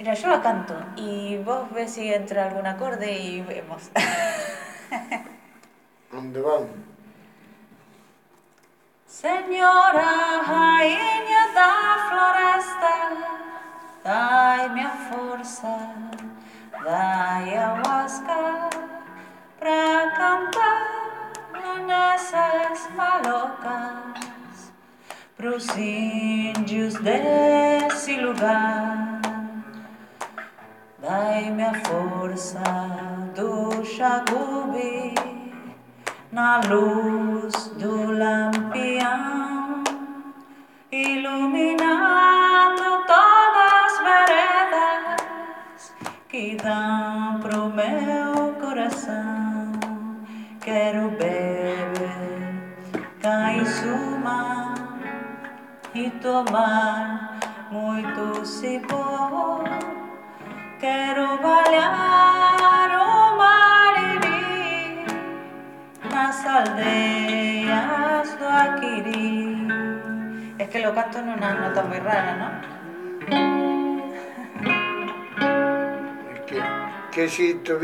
Mira, yo la canto y vos ves si entra algún acorde y vemos. ¿Dónde van? Senhora, rainha da floresta, dai-me a força da ayahuasca pra cantar nessas malocas pros índios desse lugar. Dai-me a força do Xagubi na luz do lampião, iluminando todas as veredas que dão pro meu coração. Quero beber caissuma e tomar muito cipó. Quero bailar o mariri nas aldeas do Aquirí. Es que lo canto en una nota muy rara, ¿no? Che sito